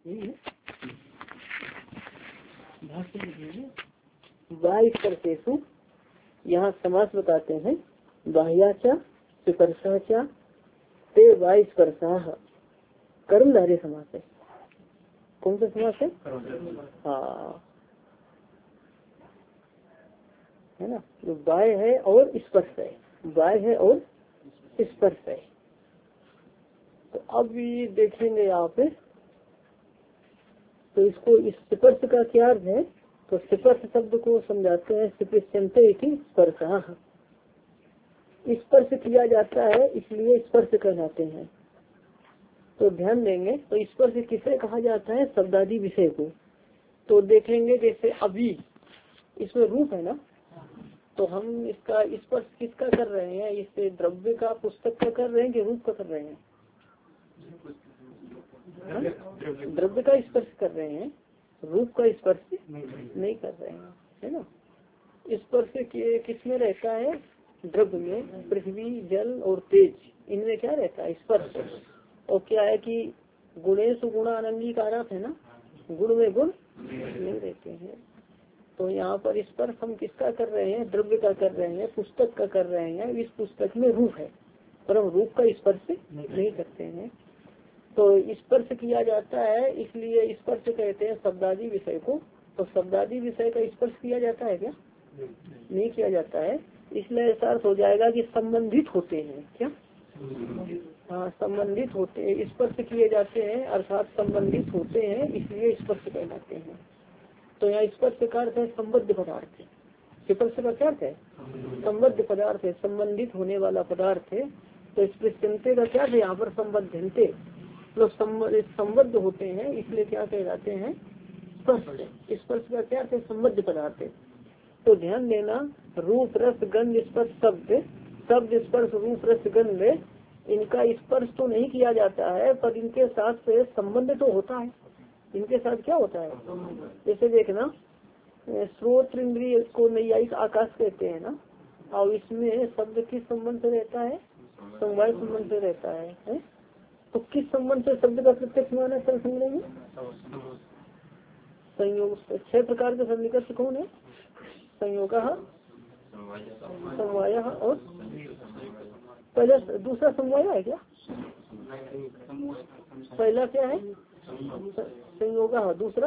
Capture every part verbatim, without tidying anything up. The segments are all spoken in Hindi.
वाइस्पर्शेषु यहाँ समास बताते हैं। बाह्याचा स्पर्शाचा ते वाइस्पर्शाः कर्मधारय समास है। कौन सा समास है? हाँ है ना। जो बाह्य है और स्पर्श है, बाह्य है और स्पर्श है। तो अब ये देखेंगे आप, तो इसको इस स्पर्श का क्या अर्थ है? तो स्पर्श शब्द को समझाते हैं स्पर्शन्ते इति स्पर्शः, स्पर्श किया जाता है इसलिए स्पर्श कहलाते हैं। तो ध्यान देंगे, तो स्पर्श किसे कहा जाता है? शब्दादि विषय को। तो देखेंगे जैसे अभी इसमें रूप है ना, तो हम इसका स्पर्श किसका कर रहे हैं? इस द्रव्य का, पुस्तक का कर रहे हैं कि रूप का कर रहे हैं? द्रव्य का स्पर्श कर रहे हैं, रूप का स्पर्श नहीं कर रहे हैं, है ना। स्पर्श किसमें रहता है? द्रव्य में पृथ्वी, जल और तेज, इनमें क्या रहता है? स्पर्श। और क्या है कि गुणेशु गुणानंगीकारात् है ना, गुण में गुण नहीं रहते हैं। तो यहाँ पर स्पर्श हम किसका कर रहे हैं? द्रव्य का कर रहे हैं, पुस्तक का कर रहे हैं। इस पुस्तक में रूप है पर हम रूप का स्पर्श नहीं करते हैं। तो स्पर्श किया जाता है इसलिए स्पर्श कहते हैं शब्दादि विषय को। तो शब्दादि विषय का स्पर्श किया जाता है क्या? नहीं किया जाता है। इसलिए ऐसा अर्थ हो जाएगा कि संबंधित होते हैं। क्या? हाँ, संबंधित होते हैं, स्पर्श किए जाते हैं अर्थात संबंधित होते हैं, इसलिए स्पर्श कहलाते हैं। तो यहाँ स्पर्श का अर्थ है संबद्ध पदार्थ। स्पर्श का क्या अर्थ है? संबद्ध पदार्थ है, संबंधित होने वाला पदार्थ है। तो स्पर्शन्ते का क्या है? यहाँ पर संबद्धन्ते, लोग संबद्ध होते हैं इसलिए क्या कहलाते हैं? स्पर्श। स्पर्श का क्या अर्थ है? संबद्ध पदार्थ है। तो ध्यान देना, रूप रस गंध स्पर्श शब्द, शब्द स्पर्श रूप रस गंध, इनका स्पर्श तो नहीं किया जाता है पर इनके साथ से संबंध तो होता है। इनके साथ क्या होता है? जैसे देखना, श्रोत्र इंद्रिय को नैयायिक आकाश कहते हैं ना, और इसमें शब्द किस संबंध से रहता है? समवाय संबंध से रहता है, है? तो किस संबंध से शब्द का प्रत्यक्ष माना चल संग्रह में? संयोग। छह प्रकार के सन्निकर्ष कौन है? संयोग, समवाय और पहले दूसरा समवाय है क्या? पहला क्या है? संयोग, दूसरा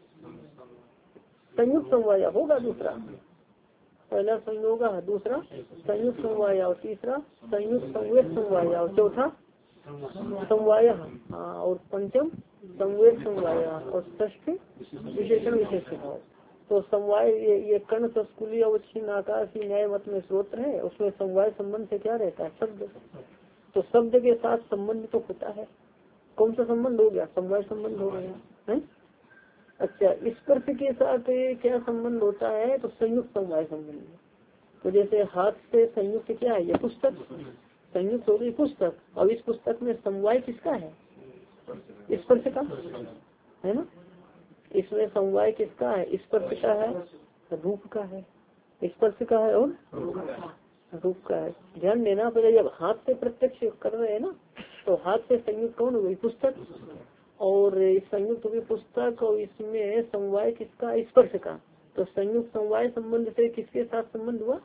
संयुक्त समवाय होगा, दूसरा पहला संयोग, दूसरा संयुक्त समवाय और तीसरा संयुक्त संवेद समवाय और चौथा समवाय, हाँ, और पंचम संवेद समवाय और षष्ठ विशेषण विशेष भाव। तो समवाय ये, ये कर्ण संस्कुली अवच्छिन्न आकाशी न्याय मत में स्रोत्र है, उसमें समवाय संबंध से क्या रहता है? शब्द। तो शब्द के साथ संबंध तो होता है। कौन सा संबंध हो गया? समवाय संबंध हो गया है। अच्छा, स्पर्श के साथ क्या संबंध होता है? तो संयुक्त समवाय संबंध। तो जैसे हाथ से संयुक्त क्या है? ये पुस्तक संयुक्त हो गई पुस्तक, और इस पुस्तक में समवाय किसका है? स्पर्श का है ना। इसमें समवाय किसका है? स्पर्श का है, रूप का है। स्पर्श का है और रूप का है। ध्यान देना, पहले जब हाथ से प्रत्यक्ष कर रहे हैं ना, तो हाथ से संयुक्त कौन हो गई? पुस्तक। और संयुक्त हो गई पुस्तक, और इसमें समवाय किसका? स्पर्श का। तो संयुक्त समवाय संबंध से किसके साथ संबंध हुआ?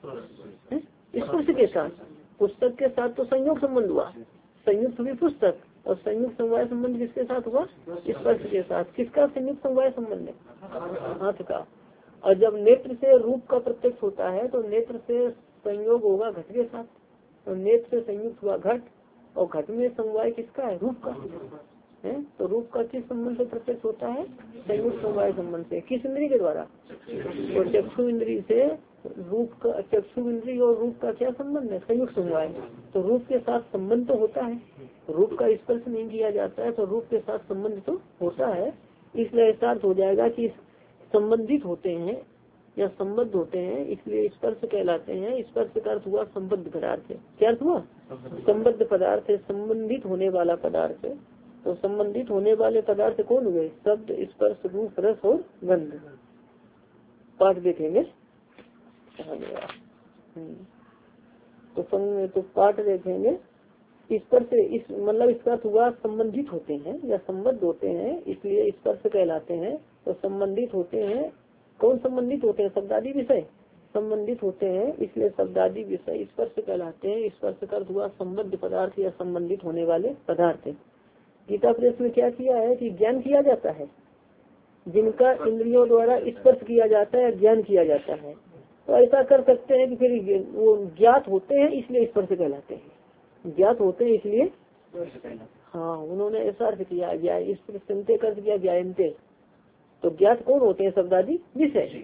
स्पर्श के साथ। पुस्तक के साथ तो संयोग संबंध हुआ, संयुक्त हुई पुस्तक, और संयुक्त समवाय संबंध किसके साथ हुआ? स्पर्श के साथ। किसका संयुक्त समवाय संबंध है? हाथ का। और जब नेत्र से रूप का प्रत्यक्ष होता है तो नेत्र से संयोग होगा घट के साथ, तो नेत्र से संयुक्त हुआ घट, और घट में समवाय किसका है? रूप का है। तो रूप का किस संबंध से प्रत्यक्ष होता है? संयुक्त समवाय संबंध से। किस इंद्रिय के द्वारा? तो चक्षु इंद्रिय से रूप का, चक्षु इंद्रिय और रूप का क्या संबंध है? संयुक्त समवाय। तो रूप के साथ संबंध तो होता है, रूप का स्पर्श नहीं किया जाता है, तो रूप के साथ संबंध तो होता है। इसलिए ऐसा अर्थ हो जाएगा कि संबंधित होते हैं या संबद्ध होते हैं, इसलिए स्पर्श कहलाते हैं। स्पर्श का अर्थ हुआ संबद्ध पदार्थ। क्या अर्थ हुआ? संबद्ध पदार्थ है, संबंधित होने वाला पदार्थ है। तो संबंधित होने वाले पदार्थ कौन हुए? शब्द, स्पर्श, रूप, रस और गंध। पाठ देखेंगे। तो तो पाठ देखेंगे। स्पर्श इस मतलब इसका अर्थ हुआ संबंधित होते हैं या संबद्ध होते हैं, इसलिए स्पर्श कहलाते हैं। तो संबंधित होते हैं, कौन संबंधित होते हैं? शब्दादि विषय संबंधित होते हैं, इसलिए शब्दादि विषय स्पर्श कहलाते हैं। स्पर्श का अर्थ हुआ संबद्ध पदार्थ या संबंधित होने वाले पदार्थ। गीता प्रेस में क्या किया है कि ज्ञान किया जाता है, जिनका इंद्रियों द्वारा स्पर्श किया जाता है, ज्ञान किया जाता है। तो ऐसा कर सकते हैं कि फिर वो ज्ञात होते हैं इसलिए स्पर्श कहलाते हैं, ज्ञात होते हैं इसलिए। हाँ, उन्होंने ऐसा अर्थ किया, स्पर्शनते कर दिया ज्ञानते। तो ज्ञात कौन होते हैं? शब्दादि विषय।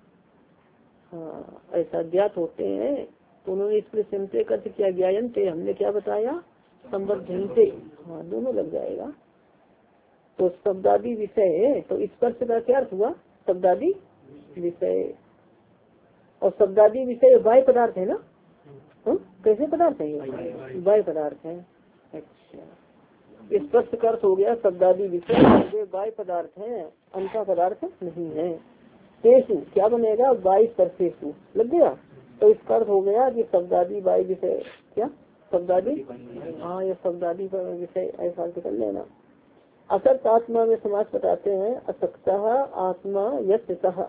हाँ, ऐसा ज्ञात होते हैं तो उन्होंने स्पर्शनते कर किया ज्ञानते। हमने क्या बताया? संबद्धनते। हाँ, दोनों लग जाएगा। तो शब्दादि विषय है, तो स्पर्श का क्या अर्थ हुआ? शब्दादि विषय। और शब्दादि विषय बाह्य पदार्थ है ना? हुँ? कैसे पदार्थ है ये? बाह्य पदार्थ है। अच्छा, स्पर्श का अर्थ हो गया शब्दादि विषय, वे बाह्य पदार्थ है, अंतर पदार्थ नहीं है। तेसु क्या बनेगा? बाह्य स्पर्शेषु लग गया। तो इसका अर्थ हो गया कि शब्दादि बाह्य विषय। क्या शब्दादि? हाँ, ये शब्दादि विषय ऐसा कर लेना। असक्त आत्मा में समाज बताते हैं, असक्ता आत्मा यस्य सह।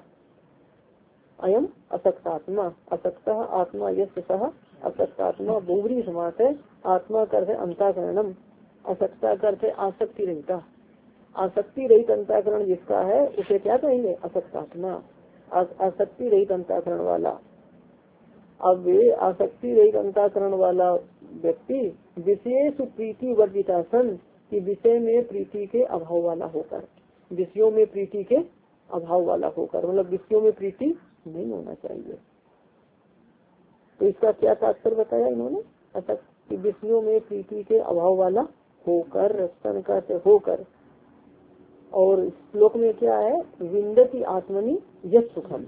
अयम असक्त आत्मा, असक्त आत्मा यस्य सह। असक्त आत्मा बहुब्री समास है। आत्मा करते अंतःकरणम, असक्ता करते आसक्ति रहिता। आसक्ति रहित अंतःकरण जिसका है उसे क्या कहेंगे? असक्त आत्मा, आसक्ति रहित अंतःकरण वाला। अब आसक्ति रहित अंतःकरण वाला व्यक्ति विशेष प्रीति वर्जिता सन, कि विषय में प्रीति के अभाव वाला होकर, विषयों में प्रीति के अभाव वाला होकर, मतलब विषयों में प्रीति नहीं होना चाहिए। तो इसका क्या तात्पर्य बताया इन्होंने? अच्छा, कि विषयों में प्रीति के अभाव वाला होकर, सन का से होकर। और श्लोक में क्या है? विंदति आत्मनि यत् सुखम,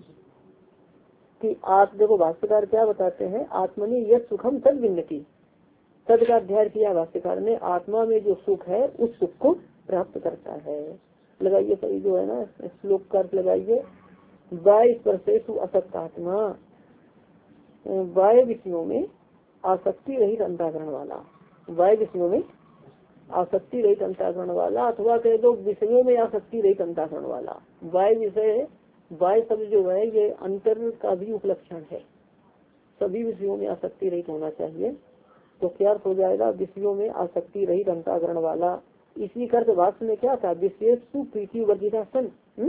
कि आप देखो भाष्यकार क्या बताते हैं? आत्मनि यत् सुखम तद विंदति। तद का अध्ययन किया भाष्यकार ने, आत्मा में जो सुख है उस सुख को प्राप्त करता है। लगाइए सही जो है ना, श्लोक का अर्थ लगाइए। बाह्य स्पर्शेषु असक्त आत्मा, बाह्य विषयों में आसक्ति रहित अंतःकरण वाला, बाह्य विषयों में आसक्ति रहित अंतःकरण वाला, अथवा कह दो विषयों में आसक्ति रहित अंतःकरण वाला। बाह्य विषय, बाह्य शब्द जो है ये अंतर का भी उपलक्षण है, सभी विषयों में आसक्ति रहित होना चाहिए। तो क्या अर्थ हो जाएगा? विषयों में आसक्ति रहित अंतःकरण वाला। इसी कर्त भाष्य में क्या था? विशेष प्रीति वर्जिता सन।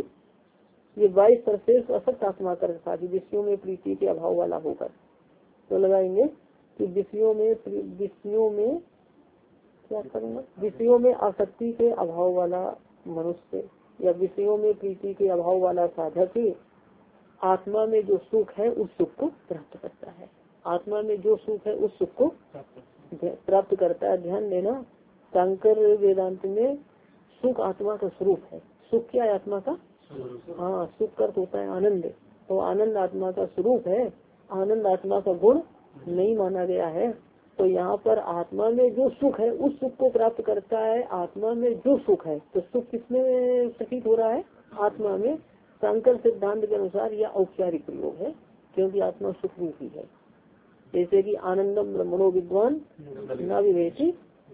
ये बाईस सर्वश्रेष्ठ असक्त आत्मा कर था कि विषयों में प्रीति के अभाव वाला होकर। तो लगाएंगे कि विषयों में विषयों में क्या करूँगा? विषयों में आसक्ति के अभाव वाला मनुष्य या विषयों में प्रीति के अभाव वाला साधक आत्मा में जो सुख है उस सुख को प्राप्त करता है। आत्मा में जो सुख है उस सुख को प्राप्त करता है। ध्यान देना, शंकर वेदांत में सुख आत्मा का स्वरूप है। सुख क्या है? आत्मा का, हाँ, सुख का अर्थ होता है आनंद। तो आनंद आत्मा का स्वरूप है, आनंद आत्मा का गुण नहीं माना गया है। तो यहाँ पर आत्मा में जो सुख है उस सुख को प्राप्त करता है। आत्मा में जो सुख है, तो सुख किसमें प्रतीत हो रहा है? आत्मा में। शंकर सिद्धांत के अनुसार यह औपचारिक प्रयोग है, क्योंकि आत्मा सुख रूप ही है। जैसे कि आनंदम ब्रह्मणो विद्वान न विवेकी,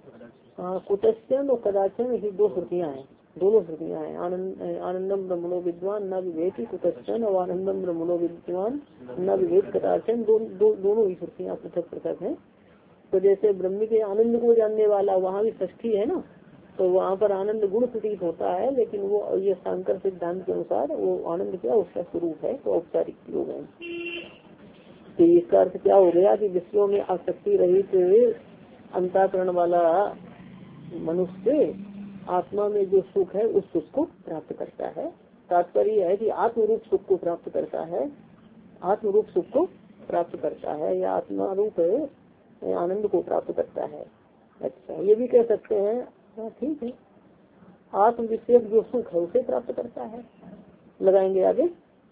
कुतश्चन और कदाचन, ये दो श्रुतियाँ हैं, दोनों श्रुतियाँ हैं। आनंद आनंदम ब्रह्मणो विद्वान न विवेकी कुतश्चन और आनंदम ब्रह्मणो विद्वान न विवेक कदाचन, दो, दो, दोनों ही श्रुतियाँ पृथक पृथक हैं। तो जैसे ब्रह्म के आनंद को जानने वाला, वहाँ भी षष्ठी है ना, तो वहाँ पर आनंद गुण प्रतीत होता है, लेकिन वो ये शंकर सिद्धांत के अनुसार वो आनंद क्या उसका स्वरूप है। तो औपचारिक प्रयोग है। तो इसका अर्थ क्या हो गया कि विषयों में आसक्ति रहित अंतःकरण वाला मनुष्य आत्मा में जो सुख है उस सुख को प्राप्त करता है। तात्पर्य है कि आत्मरूप सुख को प्राप्त करता है, आत्मरूप सुख को प्राप्त करता है या आत्मा रूप आनंद को प्राप्त करता है। अच्छा, ये भी कह सकते हैं, ठीक है, आत्म विशेष जो सुख है उसे प्राप्त करता है। लगाएंगे आगे।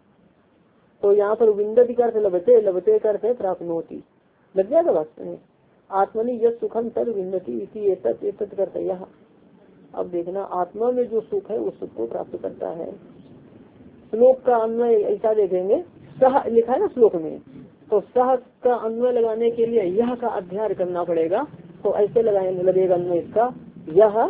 तो यहाँ पर विंदति का अर्थ लभते, लभते का अर्थ प्राप्त होती, लग जाएगा वास्तव में। आत्मनि यद सुखम तद विंदति इसी एतत् एतत् करते यह। अब देखना, आत्मा में जो सुख है उस सुख को प्राप्त करता है। श्लोक का अन्वय ऐसा देखेंगे, सह लिखा है ना श्लोक में, तो सह का अन्वय लगाने के लिए यह का अध्ययन करना पड़ेगा। तो ऐसे लगाएंगे लगेगा अन्वय इसका, यह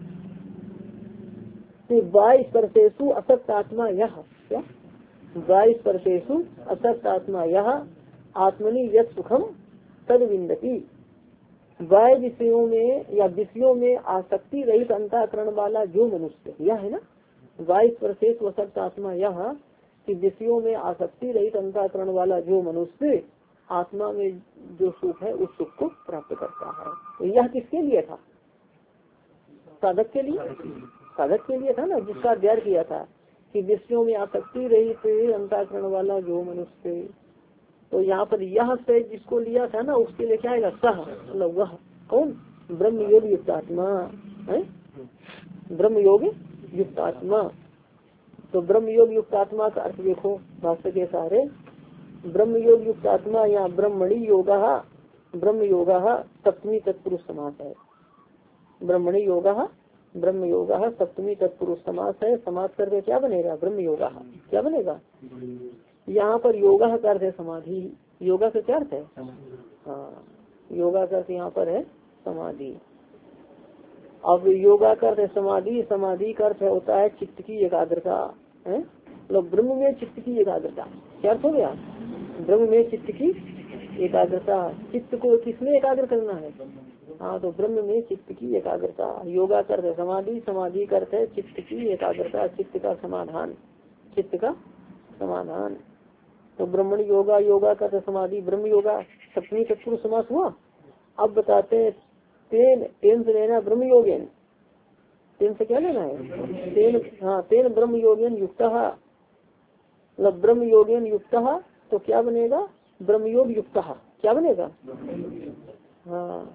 बाईस परसेसु असक्त आत्मा यह क्या बाईस परसेसु असक्त आत्मा यह आत्मनि यत् सुखम तद विंदती। बाह्य विषयों में या विषयों में आसक्ति रहित अंतःकरण वाला जो मनुष्य, यह है ना बाईस परसेसु असक्त आत्मा यह कि विषयों में आसक्ति रहित अंतःकरण वाला जो मनुष्य आत्मा में जो सुख है उस सुख को प्राप्त करता है। तो यह किसके लिए था? साधक के लिए, साधक के लिए था ना, जिसका अध्ययन किया था कि विषयों में आसक्ति रहित अंतःकरण वाला जो मनुष्य। तो यहाँ पर यह से जिसको लिया था ना उसके लिए क्या आएगा? सह, मतलब वह कौन? ब्रह्म योग युक्त आत्मा है, ब्रह्म योग युक्त आत्मा। तो ब्रह्म योग युक्त आत्मा का अर्थ देखो भाष्य के सहारे, ब्रह्म योग युक्त आत्मा या ब्रह्मणि योगा, ब्रह्म योगा सप्तमी तत्पुरुष समास है। ब्रह्मणि योगा, ब्रह्म योगा सप्तमी तत्पुरुष समास है। समास करके क्या बनेगा? ब्रह्म योगा। क्या बनेगा? यहाँ पर योगा का अर्थ है समाधि। योगा का क्या अर्थ है? हाँ, योगा का अर्थ यहाँ पर है समाधि। अब योगा का अर्थ है समाधि। समाधि का अर्थ होता है चित्त की एकाग्रता है, मतलब ब्रह्म में चित्त की एकाग्रता। क्या अर्थ हो गया? ब्रह्म में चित्त की एकाग्रता। चित्त को किसमें एकाग्र करना है? हाँ, तो ब्रह्म में चित्त की एकाग्रता। योगा का अर्थ है समाधि, समाधि का अर्थ है चित्त की एकाग्रता, चित्त का समाधान, चित्त का समाधान। तो ब्रह्मण योगा, योगा का अर्थ समाधि, ब्रह्म योगा सप्तमी तत्पुरुष समास हुआ। अब बताते हैं तेन, तेन से लेना ब्रह्म योगेन, तेन से क्या लेना है? तेन, हाँ तेन ब्रह्म योगेन युक्त, मतलब ब्रह्म योगेन युक्त। तो क्या बनेगा? ब्रह्म योग युक्त। क्या बनेगा? हाँ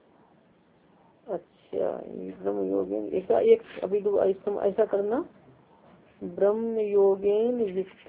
अच्छा, ब्रह्म योगेन ऐसा एक अभी ऐसा करना, ब्रह्म योगेन युक्त,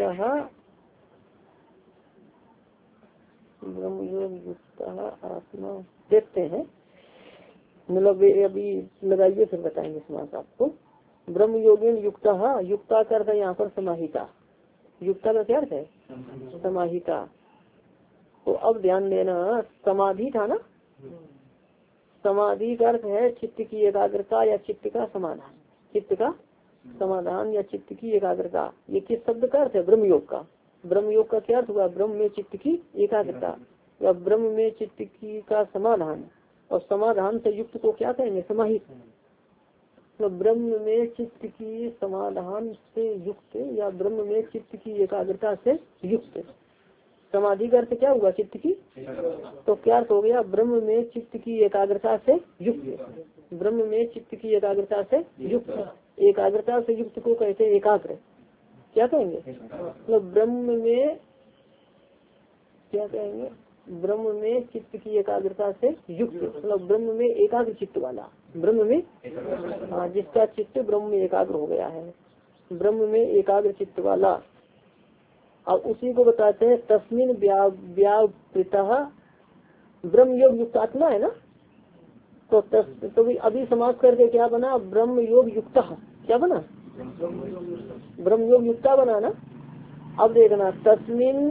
ब्रह्म योग युक्त आत्मा। देखते हैं, मतलब अभी लगाइए फिर बताएंगे समास आपको। ब्रह्म योगेन युक्ता, युक्ता का अर्थ है यहाँ पर समाहिता। युक्ता का क्या अर्थ है? समाहिता। तो अब ध्यान देना, समाधि था ना, समाधि का अर्थ है चित्त की एकाग्रता या चित्त का समाधान, चित्त का समाधान या चित्त की एकाग्रता। ये किस शब्द का अर्थ है? ब्रह्म योग का। ब्रह्म योग का क्या अर्थ हुआ? ब्रह्म में चित्त की एकाग्रता या ब्रह्म में चित्त की का समाधान। और समाधान से युक्त को क्या कहेंगे? समाहित। तो ब्रह्म में चित्त की समाधान से युक्त या ब्रह्म में चित्त की एकाग्रता से युक्त। समाधि का अर्थ क्या हुआ? चित्त की। तो क्या अर्थ हो गया? ब्रह्म में चित्त की एकाग्रता से युक्त, ब्रह्म में चित्त की एकाग्रता से युक्त। एकाग्रता से युक्त को कहते हैं एकाग्र। क्या कहेंगे? मतलब ब्रह्म में क्या कहेंगे? ब्रह्म में चित्त की एकाग्रता से युक्त, मतलब ब्रह्म में एकाग्र चित्त वाला। ब्रह्म में, हाँ, जिसका चित्त ब्रह्म में एकाग्र हो गया है, ब्रह्म में एकाग्र चित्त वाला। अब उसी को बताते हैं तस्मिन व्यावृतः ब्रह्म योग युक्त आत्मा है ना। तो तस, तो भी अभी समास करके क्या बना? ब्रह्म योग युक्त। क्या बना? ब्रह्म योग युक्ता बना ना। अब देखना, तस्मिन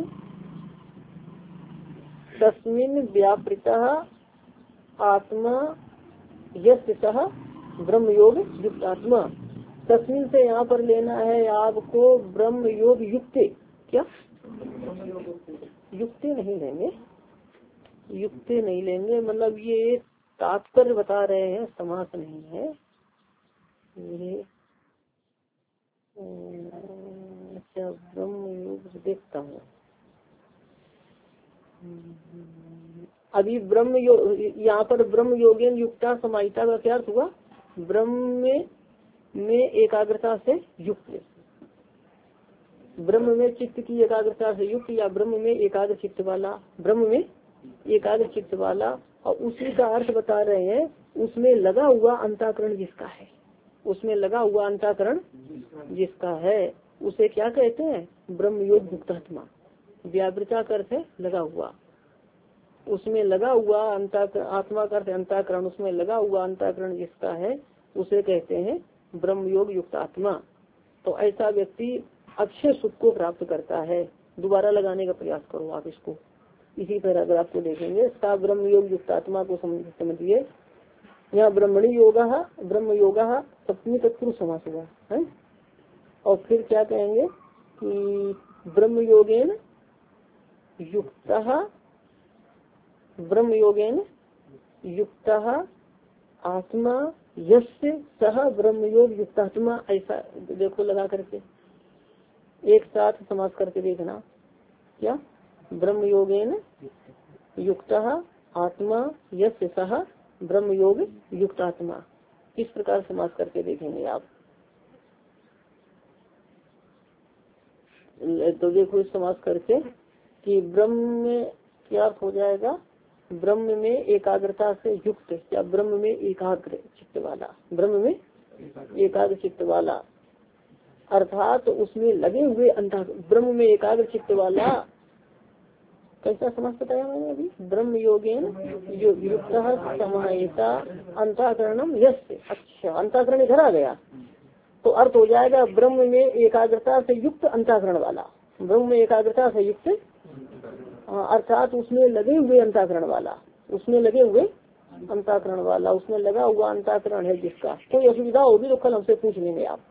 तस्मिन व्यापृतः आत्मा यस्य सह ब्रह्म योग युक्त आत्मा। तस्मिन से यहाँ पर लेना है आपको ब्रह्म योग युक्त। क्या? युक्ति नहीं लेंगे, युक्ति नहीं लेंगे, मतलब ये तात्पर्य बता रहे हैं, समास नहीं है ये। अच्छा, ब्रह्म योग देखता हूँ अभी। ब्रह्म योग, यहाँ पर ब्रह्म योगेन युक्ता समाहिता का क्या अर्थ हुआ? ब्रह्म में, में एकाग्रता से युक्त, ब्रह्म में चित्त की एकाग्रता से युक्त या ब्रह्म में एकाग्र चित्त वाला, ब्रह्म में एकाग्र चित्त वाला। और उसी का अर्थ बता रहे हैं, उसमें लगा हुआ अंतःकरण जिसका है, उसमें लगा हुआ अंतःकरण जिसका है उसे क्या कहते हैं? ब्रह्म योग युक्त आत्मा। व्यावृता का अर्थ है लगा हुआ, उसमें लगा हुआ अंतःकरण, आत्मा का अर्थ अंतःकरण, उसमें लगा हुआ अंतःकरण जिसका है उसे कहते हैं ब्रह्म योग युक्त आत्मा। तो ऐसा व्यक्ति अक्षय सुख को प्राप्त करता है। दोबारा लगाने का प्रयास करो आप इसको। इसी पैराग्राफ को देखेंगे। सा ब्रह्म योग युक्तात्मा को समझिए। यहाँ ब्रह्मणी योग ब्रह्म योग सप्तमी तत्पुरुष समास हुआ है। और फिर क्या कहेंगे कि ब्रह्म योगेन युक्तः ब्रह्म योगेन युक्तः आत्मा यस्य सह ब्रह्म योग युक्तात्मा। ऐसा देखो लगा करके एक साथ समास करके देखना। क्या ब्रह्म योगेन युक्तः आत्मा यस्य सह ब्रह्म योग युक्तात्मा, किस प्रकार समास करके देखेंगे आप। तो देखो इस समास करके कि ब्रह्म में क्या अर्थ हो जाएगा, ब्रह्म में एकाग्रता से युक्त या ब्रह्म में एकाग्र चित्त वाला, ब्रह्म में एकाग्र चित्त वाला अर्थात तो उसमें लगे हुए अंत ब्रह्म में एकाग्र चित्त वाला। कैसा समास बताया मैंने अभी, ब्रह्म योगेन युक्त समाहिता अंतःकरणम यस्य। अच्छा अंतःकरण इधर आ गया तो अर्थ हो जाएगा ब्रह्म में एकाग्रता से युक्त अंतःकरण वाला, ब्रह्म में एकाग्रता से युक्त अर्थात उसमें लगे हुए अंतःकरण वाला, उसमें लगे हुए अंतःकरण वाला, उसमें लगा हुआ अंतःकरण है जिसका। कोई असुविधा होगी तो कल हमसे पूछ लेंगे आप।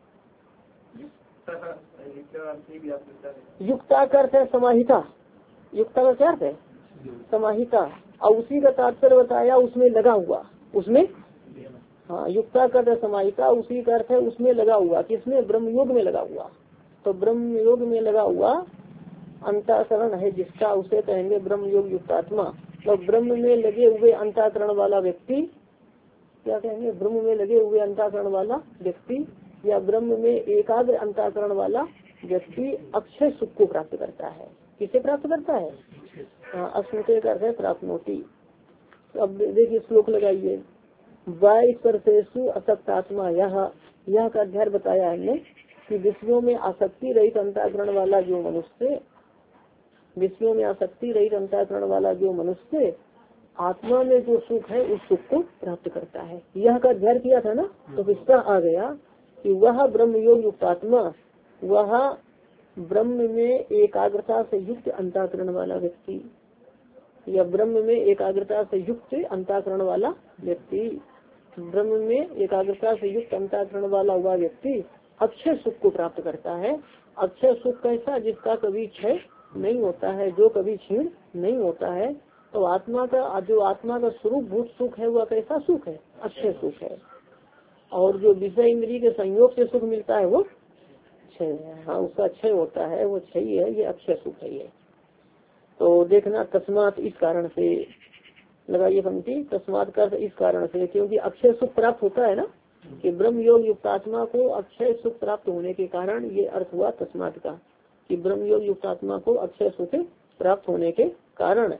युक्ता का अर्थ है समाहिता, युक्ता का क्या अर्थ है समाहिता, और उसी का तात्पर्य बताया उसमें लगा हुआ, उसमें हाँ युक्ता का अर्थ है समाहिता, उसी का अर्थ है उसमें लगा हुआ, किसमें ब्रह्म योग में लगा हुआ। तो ब्रह्म योग में लगा हुआ अंतःकरण है जिसका, उसे कहेंगे ब्रह्म योग युक्तात्मा। तो ब्रह्म में लगे हुए अंतःकरण वाला व्यक्ति क्या कहेंगे, ब्रह्म में लगे हुए अंतःकरण वाला व्यक्ति या ब्रह्म में एकाग्र अंतःकरण वाला व्यक्ति अक्षय सुख को प्राप्त करता है। किसे प्राप्त करता है, अस्मृते का अर्थ है प्राप्नोति। अब देखिए श्लोक लगाइए, वाय स्पर्शेषु असक्तात्मा, यह यह का अध्याय बताया हमने कि विषयों में आसक्ति रहित अंतःकरण वाला जो मनुष्य, विषयों में आसक्ति रहित अंतःकरण वाला जो मनुष्य आत्मा में जो सुख है उस सुख को प्राप्त करता है। यह का अध्ययन किया था ना, तो किसका आ गया कि वह ब्रह्म योग युक्त आत्मा, वह ब्रह्म में एकाग्रता से युक्त अंतःकरण वाला व्यक्ति या ब्रह्म में एकाग्रता से युक्त अंतःकरण वाला व्यक्ति, ब्रह्म में एकाग्रता से युक्त अंतःकरण वाला हुआ व्यक्ति अक्षय सुख को प्राप्त करता है। अक्षय सुख कैसा, जिसका कभी क्षय नहीं होता है, जो कभी क्षीण नहीं होता है। तो आत्मा का जो आत्मा का स्वरूप भूत सुख है वह कैसा सुख है, अक्षय सुख है। और जो विषय इंद्रिय के संयोग से सुख मिलता है वो क्षय है, हाँ उसका क्षय होता है, वो क्षय है, ये अक्षय सुख है ये। तो देखना तस्मात इस कारण से लगाइए पंक्ति, तस्मात का इस कारण से, क्योंकि अक्षय सुख प्राप्त होता है ना कि ब्रह्म योग युक्त आत्मा को अक्षय सुख प्राप्त होने के कारण, ये अर्थ हुआ तस्मात का कि ब्रह्म योग युक्त आत्मा को अक्षय सुख प्राप्त होने के कारण।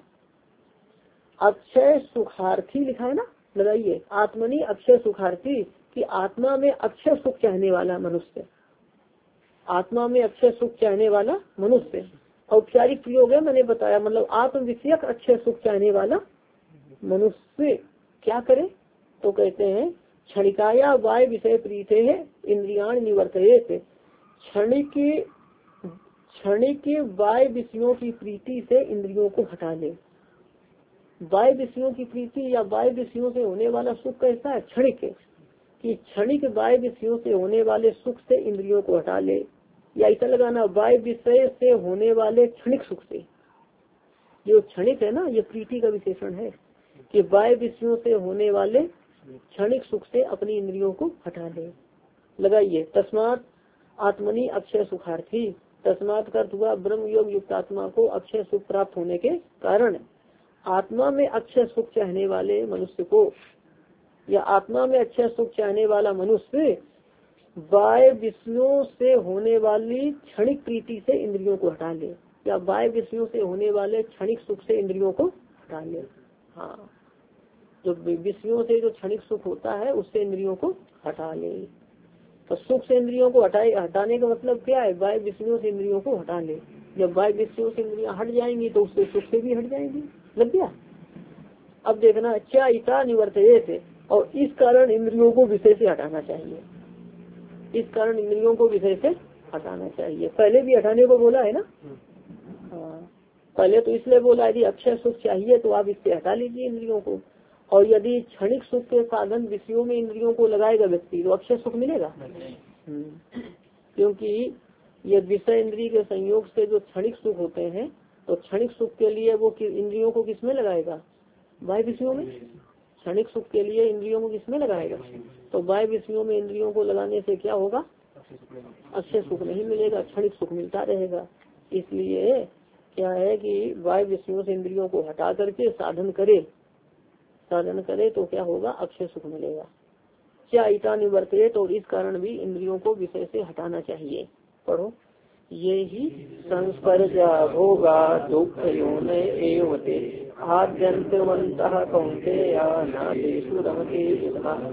अक्षय सुखार्थी लिखा है ना, लगाइए आत्मनि अक्षय सुखार्थी, कि आत्मा में अक्षय सुख चाहने वाला मनुष्य, आत्मा में अक्षय सुख चाहने वाला मनुष्य। औपचारिक प्रयोग है मैंने बताया, मतलब आत्म विषयक अक्षय सुख चाहने वाला मनुष्य क्या करे, तो कहते हैं क्षणिकाया वाय विषय प्रीते है इंद्रियाण निवर्तयेत, क्षणिक क्षणिक वाय विषयों की प्रीति से इंद्रियों को हटा ले। वाय विषयों की प्रीति या वाय विषयों से होने वाला सुख कैसा है, क्षणिक, कि क्षणिक वाय विषयों से होने वाले सुख से इंद्रियों को हटा ले, या ऐसा लगाना वाय विषय से होने वाले क्षणिक सुख से। जो क्षणिक है ना, ये प्रीति का विशेषण है कि वाय विषयों से होने वाले क्षणिक सुख से अपनी इंद्रियों को हटा ले। लगाइए तस्मात आत्मनि अक्षय सुखार्थी, तस्मात का अर्थ हुआ ब्रह्म योग युक्त आत्मा को अक्षय सुख प्राप्त होने के कारण। आत्मा में अक्षय सुख चाहने वाले मनुष्य को या आत्मा में अक्षय सुख चाहने वाला मनुष्य वाय विषयों से होने वाली क्षणिक प्रीति से इंद्रियों को हटा ले, या वाय विषयों से होने वाले क्षणिक सुख से इंद्रियों को हटा ले। हाँ, जो विषयों से जो क्षणिक सुख होता है उससे इंद्रियों को हटा ले। तो सुख से इंद्रियों को हटाए, हटाने का मतलब क्या है, वाय विषयों से इंद्रियों को हटा ले। जब वाय विषयों से इंद्रियां हट जाएंगी तो उससे सुख से भी हट जाएंगी। लग गया। अब देखना क्या इता निवर्तयेत, और इस कारण इंद्रियों को विषय से हटाना चाहिए, इस कारण इंद्रियों को विषय से हटाना चाहिए। पहले भी हटाने को बोला है ना, हाँ पहले तो इसलिए बोला यदि अक्षय सुख चाहिए तो आप इससे हटा लीजिए इंद्रियों को, और यदि क्षणिक सुख के साधन विषयों में इंद्रियों को लगाएगा व्यक्ति तो अक्षय सुख मिलेगा। क्योंकि ये विषय इंद्रिय के संयोग से जो क्षणिक सुख होते हैं, तो क्षणिक सुख के लिए वो इंद्रियों को किसमें लगाएगा, बाह्य विषयों में। क्षणिक सुख के लिए इंद्रियों को किसमें लगाएगा, तो बाह्य विषयों में इंद्रियों को लगाने से क्या होगा, अक्षय सुख नहीं मिलेगा, क्षणिक सुख मिलता रहेगा। इसलिए क्या है कि बाह्य विषयों से इंद्रियों को हटा करके साधन करे, साधन करे तो क्या होगा, अक्षय सुख मिलेगा। क्या इता निवर्ते, तो इस कारण भी इंद्रियों को विषय से हटाना चाहिए। पढ़ो, ये ही संस्पर्शा भोगा दुख योन एवते आद्यंतवन्तः कौन्तेय न तेषु रमते विद्मः।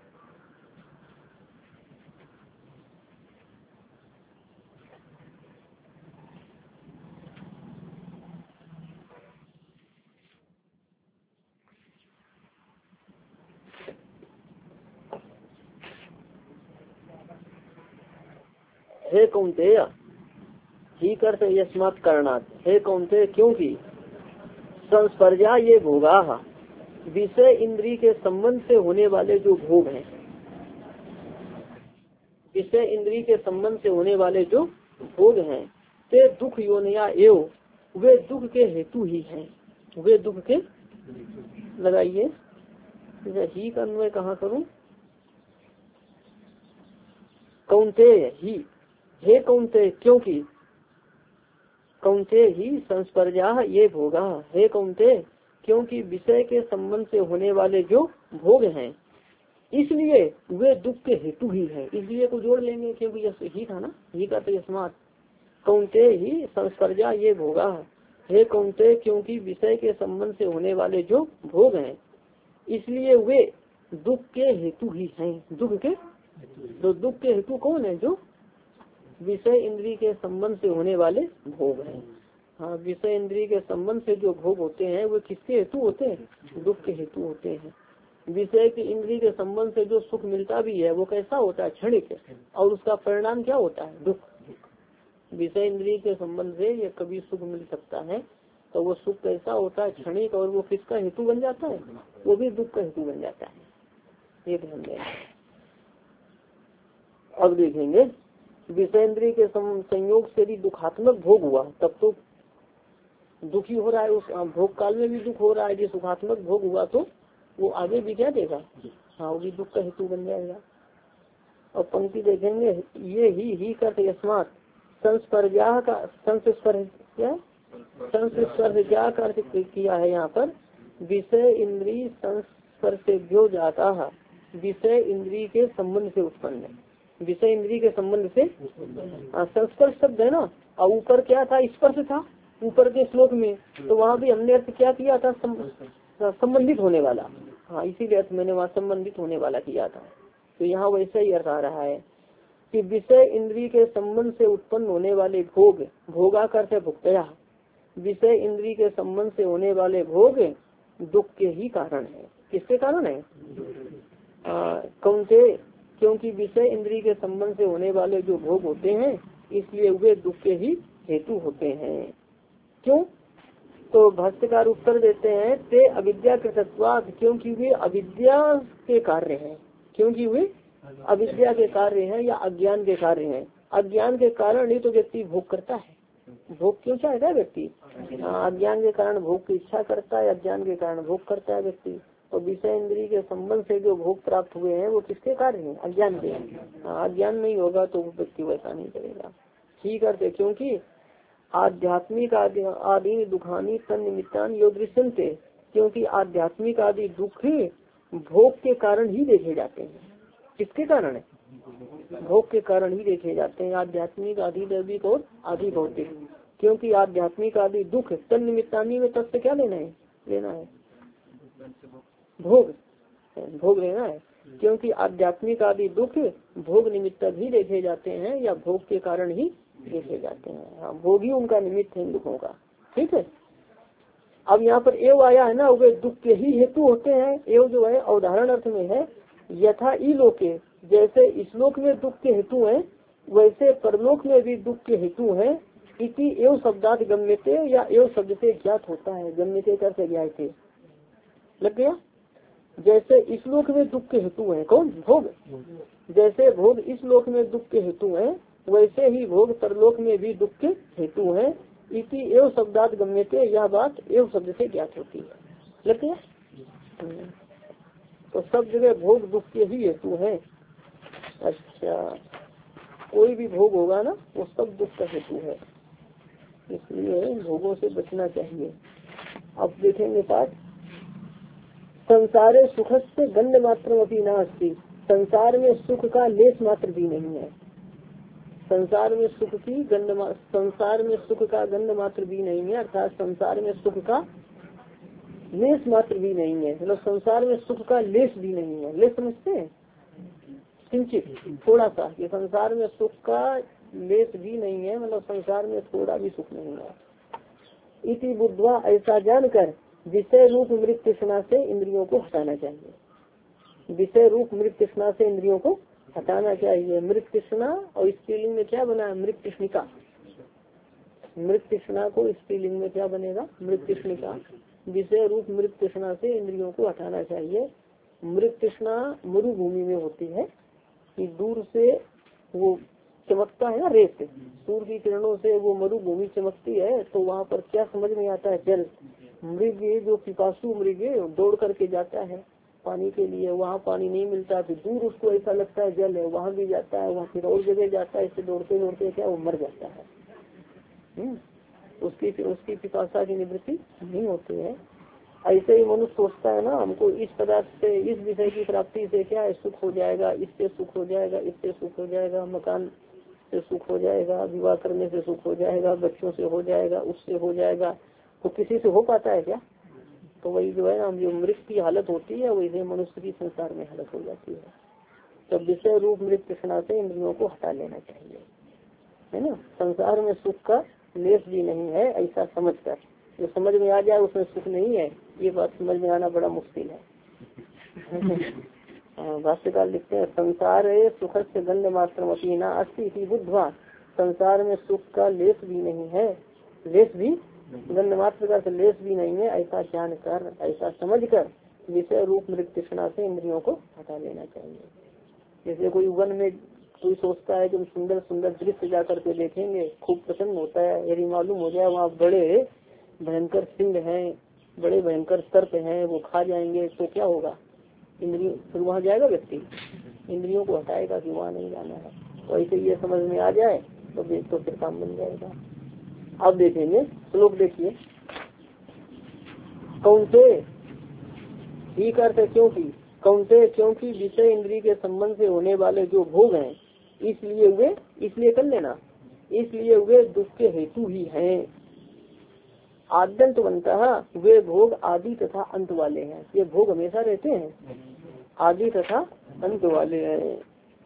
हे कौन्तेय, ही करते यस्मात् कारणात्, हे कौन्तेय क्योंकि संस्पर्शा ये भोगा, विषय इंद्रिय के संबंध से होने वाले जो भोग हैं, विषय इंद्रिय के संबंध से होने वाले जो भोग हैं, ते दुख योनिया एव, वे दुख के हेतु ही हैं, वे दुख के, लगाइए ही का अन्वय कहाँ करूं, कौन्तेय ही, हे कौन्तेय क्योंकि, कौन्तेय ही संस्पर्शा ये भोगा, हे कौन्तेय क्योंकि विषय के संबंध से होने वाले जो भोग हैं, इसलिए वे दुख के हेतु ही है। इसलिए को जोड़ लेंगे क्योंकि यह ही था ना, ही का तो यस्मात्, कौन्तेय ही संस्पर्शा ये भोगा, हे कौन्तेय क्योंकि विषय के संबंध से होने वाले जो भोग हैं, इसलिए वे दुख के हेतु ही हैं। दुख के, तो दुख के हेतु कौन है, जो विषय इंद्रिय के संबंध से होने वाले भोग हैं। हाँ, विषय इंद्रिय के संबंध से जो भोग होते हैं वो किसके हेतु होते हैं, दुख के हेतु होते हैं। विषय के इंद्रिय के संबंध से जो सुख मिलता भी है वो कैसा होता है, क्षणिक, और उसका परिणाम क्या होता है, दुख। विषय इंद्रिय के संबंध से ये कभी सुख मिल सकता है तो वो सुख कैसा होता है, क्षणिक, और वो किसका हेतु बन जाता है, वो भी दुख का हेतु बन जाता है। ये ध्यान दें। अब देखेंगे विषय इंद्रिय के संयोग से भी दुखात्मक भोग हुआ तब तो दुखी हो रहा है, उस भोग काल में भी दुख हो रहा है। जो सुखात्मक भोग हुआ तो वो आगे भी क्या देगा, हाँ वो भी दुख का हेतु बन जाएगा। और पंक्ति देखेंगे, ये ही ही करते यस्मात् संस्पर्शा का संस्पर्श क्या संस्पर्शा का अर्थ किया है यहाँ पर, विषय इंद्रिय संस्पर्शेभ्यो जाता है, विषय इंद्रिय के संबंध से उत्पन्न है, विषय इंद्रिय के संबंध से संस्पर्श शब्द है ना। और ऊपर क्या था, स्पर्श था ऊपर के श्लोक में, तो वहाँ भी हमने अर्थ क्या किया था, संबंधित होने वाला। हाँ, इसीलिए अर्थ मैंने वहाँ संबंधित होने वाला किया था। तो यहाँ वैसा ही अर्थ आ रहा है कि विषय इंद्रिय के संबंध से उत्पन्न होने वाले भोग, भोगा करते भुक्तया, विषय इंद्रिय के संबंध से होने वाले भोग दुख के ही कारण है। किसके कारण है, कौन से, क्योंकि विषय इंद्रिय के संबंध से होने वाले जो भोग होते हैं इसलिए वे दुख के ही हेतु होते हैं। क्यों, तो भाष्यकार उत्तर देते हैं, ते अविद्या कृतत्वात्, क्योंकि वे अविद्या के कार्य हैं, क्योंकि वे अविद्या के कार्य हैं या अज्ञान के कार्य हैं। अज्ञान के कारण ही तो व्यक्ति भोग करता है। भोग क्यों चाहता है व्यक्ति, अज्ञान के कारण भोग की इच्छा करता है, अज्ञान के कारण भोग करता है व्यक्ति। तो विषय इंद्रिय के संबंध से जो भोग प्राप्त हुए हैं वो किसके कार्य हैं, अज्ञान के। अज्ञान नहीं होगा तो व्यक्ति वैसा नहीं करेगा। ठीक है, क्योंकि आध्यात्मिक आदि आदि दुखानी तन निमित्तान योग दृश्यन्ते, क्योंकि आध्यात्मिक आदि दुख भोग के कारण ही देखे जाते हैं। किसके कारण है, भोग के कारण ही देखे जाते हैं। आध्यात्मिक आदि दैविक और आदि भौतिक, क्योंकि आध्यात्मिक आदि दुख तन निमित्तानी में तत्व क्या लेना है, लेना है भोग, भोग लेना है। क्योंकि आध्यात्मिक आदि दुख भोग निमित्त ही देखे जाते हैं या भोग के कारण ही देखे जाते हैं। हाँ, भोग ही उनका निमित्त है इन दुखों का। ठीक है, अब यहाँ पर एव आया है ना, वे दुख के ही हेतु होते हैं। एव जो है उदाहरण अर्थ में है, यथा ई लोके, जैसे इस लोक में दुख के हेतु हैं वैसे परलोक में भी दुख के हेतु हैं। इति एवं शब्दात गम्यते या एवं शब्द से ज्ञात होता है। गम्यते कर से ज्ञात थे लग गया। जैसे इस लोक में दुख के हेतु है कौन भोग, जैसे भोग इस लोक में दुख के हेतु है वैसे ही भोग परलोक में भी दुख के हेतु है। इति एवं शब्दात गम्यते यह बात एवं शब्द से ज्ञात होती है लग गया। तो सब जगह भोग दुख के ही हेतु है। अच्छा कोई भी भोग होगा ना वो सब दुख का हेतु है, इसलिए भोगों से बचना चाहिए। अब देखेंगे पाठ संसारे सुख से गंध मात्र अपनी नास्ति, संसार में सुख का लेस मात्र भी नहीं है। संसार में सुख की गंध संसार में सुख का गंध मात्र भी नहीं है, अर्थात संसार में सुख का लेस मात्र भी नहीं है। मतलब संसार में सुख का लेस भी नहीं है। लेस समझते हैं किंचित थोड़ा सा, ये संसार में सुख का लेस भी नहीं है, मतलब संसार में थोड़ा भी सुख नहीं है। इति बुद्धवा ऐसा जानकर विषय रूप मृत तृष्णा से इंद्रियों को हटाना चाहिए। विषय रूप मृत तृष्णा से इंद्रियों को हटाना चाहिए। मृत तृष्णा और स्त्रीलिंग में क्या बना है मृत तृष्णिका। मृत तृष्णा को स्त्रीलिंग में क्या बनेगा मृत तृष्णिका। विषय रूप मृत तृष्णा से इंद्रियों को हटाना चाहिए। मृत तृष्णा मरुभूमि में होती है कि दूर से वो चमकता है ना रेत, सूर्य की किरणों से वो मरुभूमि चमकती है तो वहाँ पर क्या समझ में आता है जल। मृग जो पिपासु मृग दौड़ करके जाता है पानी के लिए, वहाँ पानी नहीं मिलता फिर दूर उसको ऐसा लगता है जल है, वहाँ भी जाता है, वहाँ फिर और जगह जाता है, इससे दौड़ते दौड़ते क्या वो मर जाता है। हुँ? उसकी उसकी पिपासा की निवृत्ति नहीं होती है। ऐसे ही मनुष्य सोचता है ना हमको इस पदार्थ से इस विषय की प्राप्ति से क्या है सुख हो जाएगा, इससे सुख हो जाएगा, इससे सुख हो जाएगा, मकान से सुख हो जाएगा, विवाह करने से सुख हो जाएगा, बच्चों से हो जाएगा, उससे हो जाएगा, तो किसी से हो पाता है क्या। तो वही जो है ना जो मृत की हालत होती है वैसे मनुष्य की संसार में हालत हो जाती है। तो विषय रूप मृत तृष्णा से इंद्रियों को हटा लेना चाहिए है ना। संसार में सुख का लेस भी नहीं है ऐसा समझ कर, जो समझ में आ जाए उसमें सुख नहीं है ये बात समझ में आना बड़ा मुश्किल है। भाष्यकार लिखते हैं संसार सुख से गंध मात्र अपीना अस्ति बुद्धवा, संसार में सुख का लेस भी नहीं है, लेस भी गंध मात्र का लेस भी नहीं है ऐसा जान कर ऐसा समझ कर विषय रूप मृत तृष्णा से इंद्रियों को हटा लेना चाहिए। जैसे कोई वन में कोई सोचता है कि हम सुंदर सुंदर दृश्य जा करके देखेंगे खूब प्रसन्न होता है, यदि मालूम हो जाए वहाँ बड़े भयंकर सिंह हैं, बड़े भयंकर सर्प हैं, वो खा जाएंगे तो क्या होगा, इंद्रियों फिर वहाँ जाएगा व्यक्ति, इंद्रियों को हटाएगा कि वहाँ नहीं जाना है। तो ऐसे ये समझ में आ जाए तो तो फिर काम बन जाएगा। अब देखेंगे श्लोक देखिए कौन से ठीक अर्थ है क्योंकि कौन से क्योंकि विषय इंद्रिय के संबंध से होने वाले जो भोग हैं इसलिए वे इसलिए कर लेना इसलिए वे दुख के हेतु ही हैं। आद्यंत बनता वे भोग आदि तथा अंत वाले हैं। ये भोग हमेशा रहते हैं, आदि तथा अंत वाले हैं।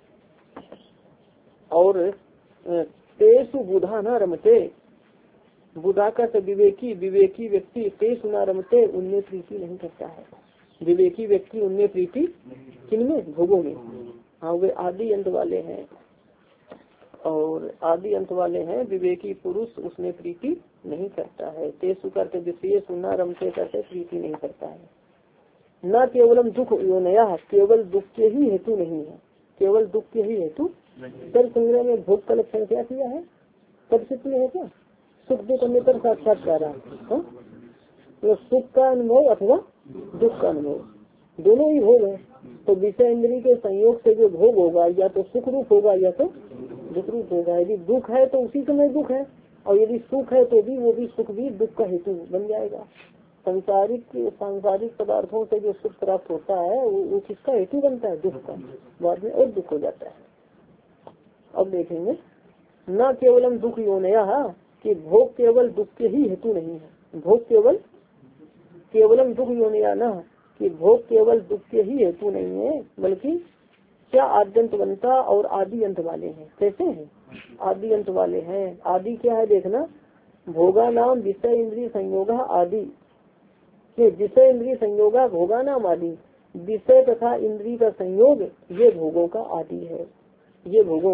और तेसु बुधा न रमते, बुधा का तो विवेकी विवेकी व्यक्ति तेसु न रमते उनमें प्रीति नहीं करता है। विवेकी व्यक्ति उनमें प्रीति किनमें भोगों में, हाँ वे आदि अंत वाले हैं और आदि अंत वाले हैं। विवेकी पुरुष उसमें प्रीति नहीं करता है। तेसु करते विषय सुना रमते करते प्रीति नहीं करता है। न केवलम दुख योनया, केवल दुख के ही हेतु नहीं है, केवल दुख के ही हेतु। सर्व संग्रह में भोग का लक्षण क्या किया है, कब से है क्या सुख दुख अंतर साक्षात्कार, तो सुख का अनुभव अथवा दुख का अनुभव दोनों ही भोग है। तो विषय इंद्रिय के संयोग से जो भोग होगा या तो सुख रूप होगा या तो दुख रूप होगा। यदि दुख है तो उसी समय दुख है और यदि सुख है तो भी वो भी सुख भी दुख का हेतु बन जाएगा। सांसारिक सांसारिक पदार्थों से जो सुख प्राप्त होता है वो, वो किसका हेतु बनता है, दुख का, बाद में और दुख हो जाता है। अब देखेंगे न केवलम दुख योनया कि भोग केवल दुख के ही हेतु नहीं है। भोग केवल केवलम दुख योनया न कि भोग केवल दुख के ही हेतु नहीं है, बल्कि क्या आद्यंत बनता और आदि अंत वाले हैं। कैसे हैं, आदि अंत वाले हैं। आदि क्या है देखना, भोगा नाम विषय इंद्रिय संयोगा आदि, विषय इंद्रिय संयोगा भोगा नाम आदि, विषय तथा इंद्रिय का संयोग ये भोगों का आदि है, ये भोगों का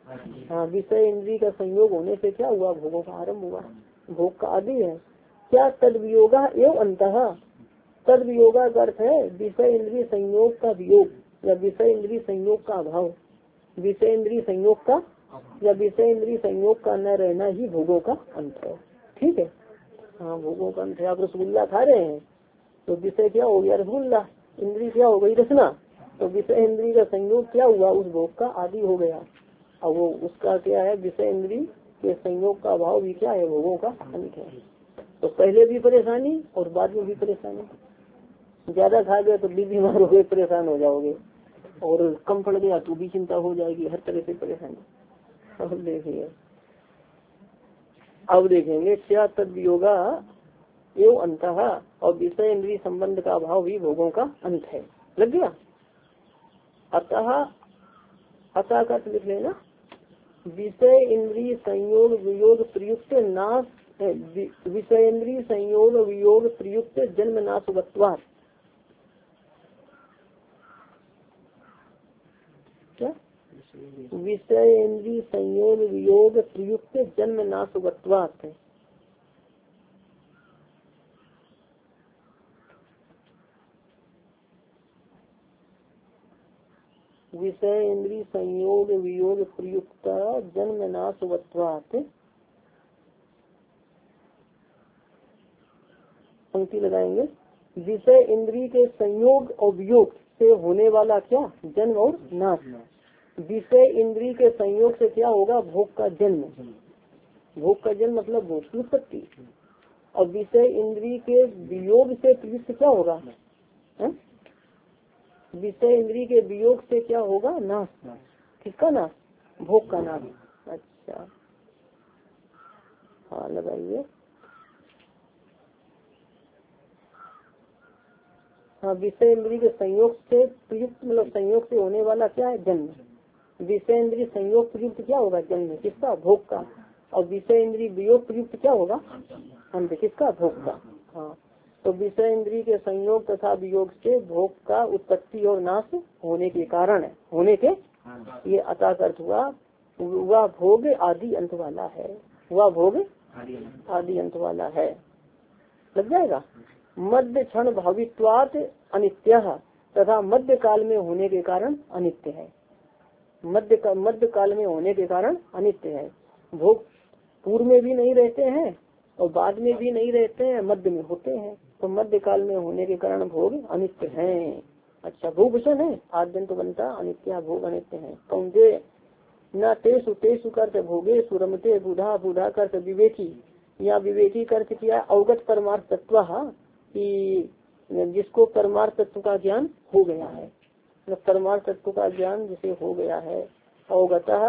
हाँ, विषय इंद्री का संयोग होने से क्या हुआ, भोगों का आरंभ हुआ, भोग का आदि है। क्या तद वियोगा एवं अंतः, तद वियोगा का अर्थ है विषय इंद्रिय संयोग का वियोग या विषय इंद्रिय संयोग का अभाव, विषय इंद्रिय संयोग का या विषय इंद्रिय संयोग का न रहना ही भोगों का अंत है। ठीक है, हाँ, भोगों का अंत है। आप रसगुल्ला खा रहे हैं तो विषय क्या हो गया, रसगुल्ला, इंद्रिय क्या हो गई, रसना, तो विषय इंद्रिय का संयोग क्या हुआ, उस भोग का आदि हो गया। अब वो उसका क्या है, विषय इंद्रिय के संयोग का अभाव भी क्या है, भोगों का अंत है। तो पहले भी परेशानी और बाद में भी परेशानी, ज्यादा खा गए तो भी बीमार हो गए, परेशान हो जाओगे, और कम पड़ गया तो भी चिंता हो जाएगी, हर तरह से परेशानी। अब देखिए, अब देखेंगे क्या तद वियोगा एवं अंतः और विषय इंद्रिय संबंध का अभाव भी भोगों का अंत है। लग गया। अतः, अतः का लिख लेना, विषय इंद्रिय संयोग वियोग प्रयुक्त नाश, विषय इंद्रिय संयोग वियोग प्रयुक्त जन्म नाशवत्वात्, क्या विषय इंद्रिय संयोग वियोग प्रयुक्त जन्म नाशवत्वात्, विषय इंद्रिय संयोग वियोग प्रयुक्त जन्म नाशवत्वात्, पंक्ति लगाएंगे, विषय इंद्रिय के संयोग और वियोग से होने वाला क्या, जन्म और नाश। विषय इंद्रिय के संयोग से क्या होगा, भोग का जन्म, भोग का जन्म मतलब भोग की उत्पत्ति, और विषय इंद्रिय के वियोग से प्रयुक्त क्या होगा, विषय इंद्रिय के वियोग से क्या होगा, नाश। किसका नाश, भोग का नाश। अच्छा, हाँ लगाइए। हाँ, विषय इंद्रिय के संयोग से प्रयुक्त मतलब संयोग से होने वाला क्या है, जन्म। विषय इंद्रिय संयोग प्रयुक्त क्या होगा, जन्म, किसका, भोग का। और विषय इंद्रिय वियोग प्रयुक्त क्या होगा, अंत, किसका, भोग का। हाँ, तो विषय इंद्रिय के संयोग तथा वियोग से भोग का उत्पत्ति और नाश होने के कारण, होने के ये अतः अर्थ हुआ, वह भोग आदि अंत वाला है, वह भोग आदि अंत वाला है। लग जाएगा। मध्य क्षण भावित्वात अनित्य तथा मध्य काल में होने के कारण अनित्य है, मध्य का मध्य काल में होने के कारण अनित्य है। भोग पूर्व में भी नहीं रहते हैं और बाद में भी नहीं रहते हैं, मध्य में होते हैं, तो मध्य काल में होने के कारण भोग अनित्य हैं। अच्छा, भोग भूषण है, आद्यंत बनता अनित्य, भोग अनित्य है। कौंते न तेसु तेसु करते भोगे सुरमते बुधा बुधा करते विवेकी, या विवेकी करते किया अवगत परमार्थ तत्व, कि जिसको परमार्थ तत्व का ज्ञान हो गया है, परमार्थ तत्व का ज्ञान जिसे हो गया है। अवगतः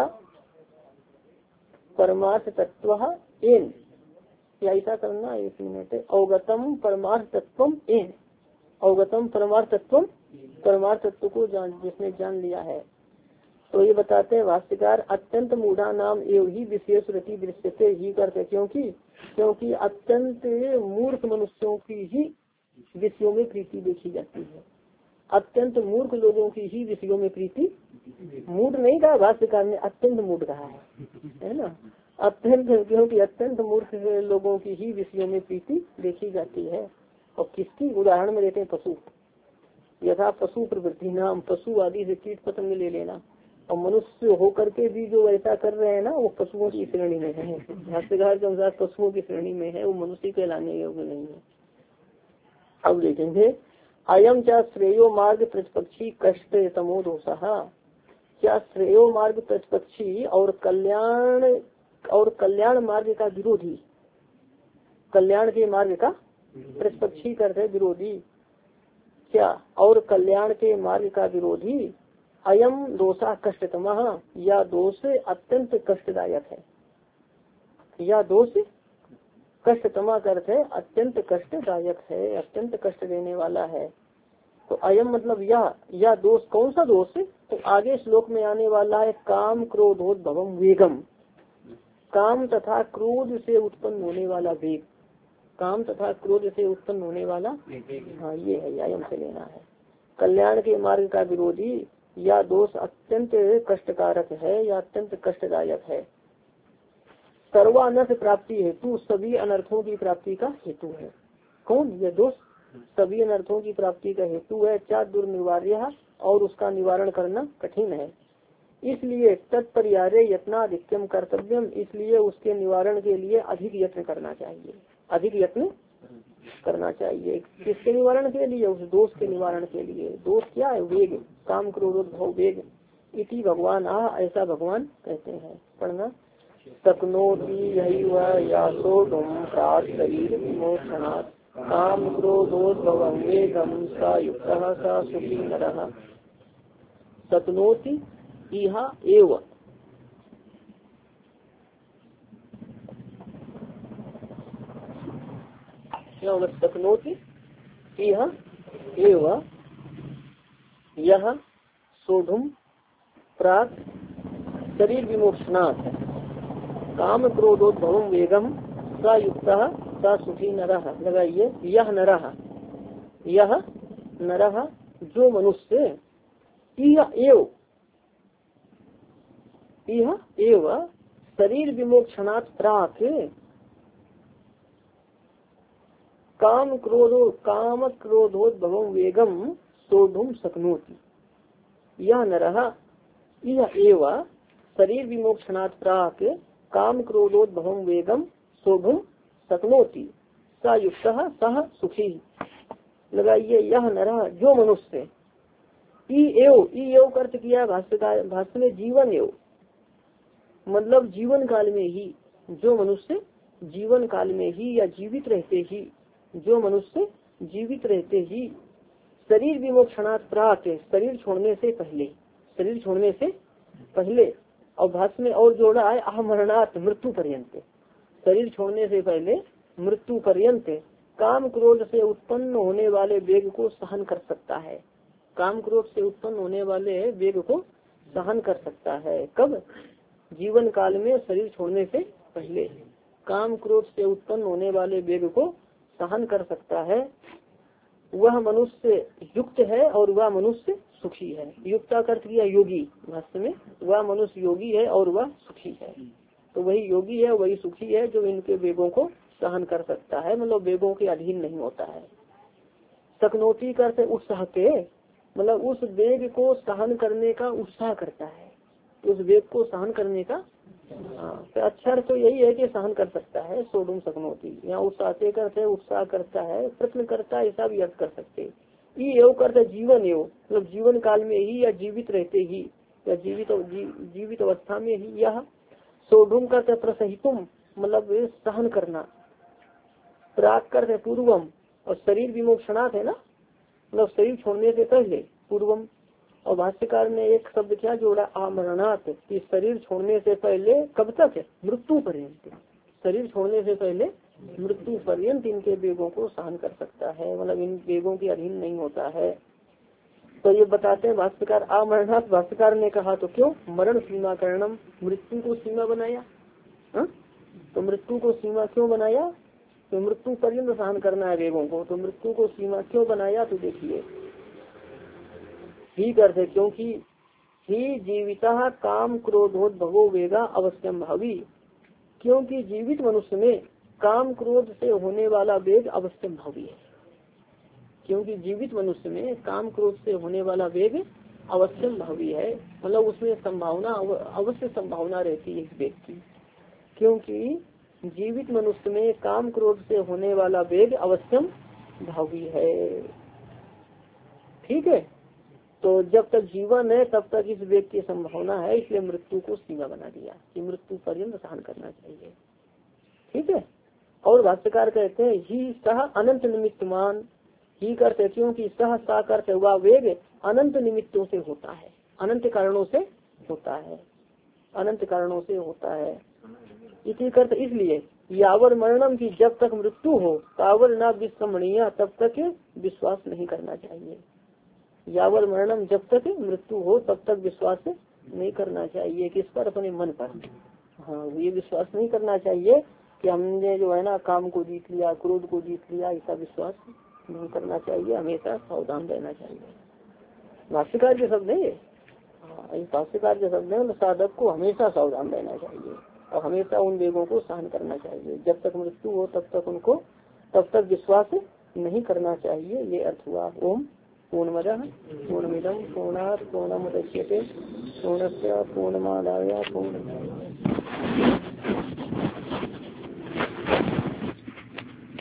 परमार्थ तत्व एन, या ऐसा करना एक मिनट, अवगतम परमार्थ तत्व एन, अवगतम परमार्थ तत्व, परमार्थ तत्व को जान जिसने जान लिया है। तो ये बताते हैं भाष्यकार, अत्यंत मूढ़ा नाम एवं ही विशेष रति दृश्यते ही करते, क्योंकि क्योंकि अत्यंत मूर्ख मनुष्यों की ही विषयों में प्रीति देखी जाती है। अत्यंत मूर्ख लोगों की ही विषयों में प्रीति, मूढ़ नहीं कहा भाष्यकार ने, अत्यंत मूढ़ कहा है, है ना, अत्यंत, क्योंकि अत्यंत मूर्ख लोगों की ही विषयों में प्रीति देखी जाती है। और किसकी उदाहरण में लेते हैं, पशु, यथा पशु प्रवृत्ति नाम, पशु आदि से कीट पतंग ले लेना, और मनुष्य होकर के भी जो ऐसा कर रहे हैं ना, वो पशुओं की श्रेणी में है, भाष्यकार के अनुसार पशुओं की श्रेणी में है, वो मनुष्य कहलाने योग्य नहीं है। अब देखेंगे, अयम क्या श्रेयो मार्ग प्रतिपक्षी कष्ट तमो दोषः, क्या श्रेयो मार्ग प्रतिपक्षी और कल्याण और कल्याण मार्ग का विरोधी, कल्याण के मार्ग का प्रतिपक्षी करते विरोधी, क्या और कल्याण के मार्ग का विरोधी, अयम दोषा कष्टतमः, या दोष अत्यंत कष्टदायक है, या दोष कष्टतमा करते है अत्यंत कष्टदायक है, अत्यंत कष्ट देने वाला है। तो अयम मतलब यह या दोष, कौन सा दोष, तो आगे श्लोक में आने वाला है, काम क्रोधोद्भवम वेगम, काम तथा क्रोध से उत्पन्न होने वाला वेग, काम तथा क्रोध से उत्पन्न होने वाला, हाँ ये है, अयम से लेना है। कल्याण के मार्ग का विरोधी या दोष अत्यंत कष्टकारक है या अत्यंत कष्टदायक है। सर्वानर्थ प्राप्ति हेतु, सभी अनर्थों की प्राप्ति का हेतु है। कौन? यह दोष सभी अनर्थों की प्राप्ति का हेतु है। क्या दुर्निवार्य, और उसका निवारण करना कठिन है। इसलिए तत्परिहारे यत्नाधिक्यम कर्तव्यम, इसलिए उसके निवारण के लिए अधिक यत्न करना चाहिए। अधिक यत्न करना चाहिए किसके निवारण के लिए? उस दोष के निवारण के लिए। दोष क्या है? वेग, काम क्रोधोद्भव वेग। इति भगवान आ, ऐसा भगवान कहते हैं। पढ़ना। शक्नोति यैव यासोढुं प्राक् शरीर विमोचनात् काम क्रोधोद्भवं वेगं स युक्तः स सुखी नरः। शक्नोति इह एव, शक्नोति इह एव यह सोढुम प्राक् शरीर विमोचनात् काम क्रोधोद्भवं वेगम स युक्तः स सुखी नरः। लगाइए, यह नरः, यह नरः जो मनुष्य, इह एव, इह एव शरीर विमोचनात् प्राक् काम क्रोधो काम क्रोधोद्भवं वेगम सोढुम शक्नोति। यह नरः इह एव शरीर विमोचनात् प्राक् काम क्रोधोद्भवं वेगम सोढुम शक्नोति स युक्तः सह सुखी। लगाइए, यह नरः जो मनुष्य, ई एव, ई एव का अर्थ किया भाष्य भाष्य में जीवन एव, मतलब जीवन काल में ही, जो मनुष्य जीवन काल में ही या जीवित रहते ही, जो मनुष्य जीवित रहते ही शरीर विमोचनात् प्राक, शरीर छोड़ने से पहले, शरीर छोड़ने से पहले, और भाष्य में और जोड़ा है अहमरणात्, मृत्यु पर्यंत, शरीर छोड़ने से पहले मृत्यु पर्यंत काम क्रोध से उत्पन्न होने वाले वेग को सहन कर सकता है। काम क्रोध से उत्पन्न होने वाले वेग को सहन कर सकता है। कब? जीवन काल में, शरीर छोड़ने से पहले काम क्रोध से उत्पन्न होने वाले वेग को सहन कर सकता है। वह मनुष्य युक्त है और वह मनुष्य सुखी है। युक्ता का अर्थ किया योगी, भाष्य में वह मनुष्य योगी है और वह सुखी है। तो वही योगी है, वही सुखी है जो इनके वेगों को सहन कर सकता है, मतलब वेगों के अधीन नहीं होता है। शक्नोति का अर्थ उत्साह के, मतलब उस वेग को सहन करने का उत्साह करता है, उस वेग को सहन करने का। हाँ, तो अक्षर तो यही है कि सहन कर सकता है। सोडुम शक्नोति, यहाँ उत्साह से करते उत्साह करता है, प्रश्न करता है, ऐसा भी अर्थ कर सकते। ई एव करते जीवन एव, मतलब जीवन काल में ही या जीवित रहते ही या जीवित जी, जीवित अवस्था में ही। यह सोडुम करते प्रसहितुम, मतलब सहन करना। प्राक करते पूर्वम, और शरीर विमोक्षणात् है ना, मतलब शरीर छोड़ने से पहले, पूर्वम। और भाष्यकार ने एक शब्द क्या जोड़ा? आमरणात्, कि शरीर छोड़ने से पहले कब तक? मृत्यु पर्यंत। शरीर छोड़ने से पहले मृत्यु पर्यंत इनके वेगों को सहन कर सकता है, मतलब इन वेगों के अधीन नहीं होता है। तो ये बताते हैं भाष्यकार आमरणात्। भाष्यकार ने कहा तो क्यों? मरण सीमा करणम, मृत्यु को सीमा बनाया। हा? तो मृत्यु को सीमा क्यों बनाया? तो मृत्यु पर्यंत सहन करना है वेगों को, तो मृत्यु को सीमा क्यों बनाया? तो देखिए, ही करते क्योंकि ही जीविता काम क्रोधोद्भवो वेगा अवश्यम भावी, क्योंकि जीवित मनुष्य में काम क्रोध से होने वाला वेग अवश्यम भावी है। क्योंकि जीवित मनुष्य में काम क्रोध से होने वाला वेग अवश्यम भावी है, मतलब उसमें संभावना, अवश्य संभावना रहती है इस वेग की। क्योंकि जीवित मनुष्य में काम क्रोध से होने वाला वेग अवश्यम भावी है। ठीक है, तो जब तक जीवन है तब तक इस वेग की संभावना है, इसलिए मृत्यु को सीमा बना दिया कि मृत्यु पर्यंत सहन करना चाहिए। ठीक है। और भाष्यकार कहते हैं ही सह अनंत निमित्तमान, ही करते क्योंकि सह सा करते हुआ वेग अनंत निमित्तों से होता है, अनंत कारणों से होता है, अनंत कारणों से होता है। इसी करते इसलिए यावर मरणम की जब तक मृत्यु हो तावर न विस्मरणीय, तब तक विश्वास नहीं करना चाहिए। यावर मरणम, जब तक मृत्यु हो तब तक विश्वास नहीं करना चाहिए। किस पर? अपने मन पर। हाँ, ये विश्वास नहीं करना चाहिए कि हमने जो है ना काम को जीत लिया, क्रोध को जीत लिया, ऐसा विश्वास नहीं करना चाहिए। हमेशा सावधान रहना चाहिए। भाष्यकार के शब्द है। भाष्यकार के शब्द है साधक को हमेशा सावधान रहना चाहिए और हमेशा उन वेगों को सहन करना चाहिए। जब तक मृत्यु हो तब तक उनको तब तक विश्वास नहीं करना चाहिए। ये अर्थ हुआ। ओम पूर्णमदः पूर्णमिदं पूर्णात् पूर्णमुदच्यते पूर्णस्य पूर्णमादाय पूर्ण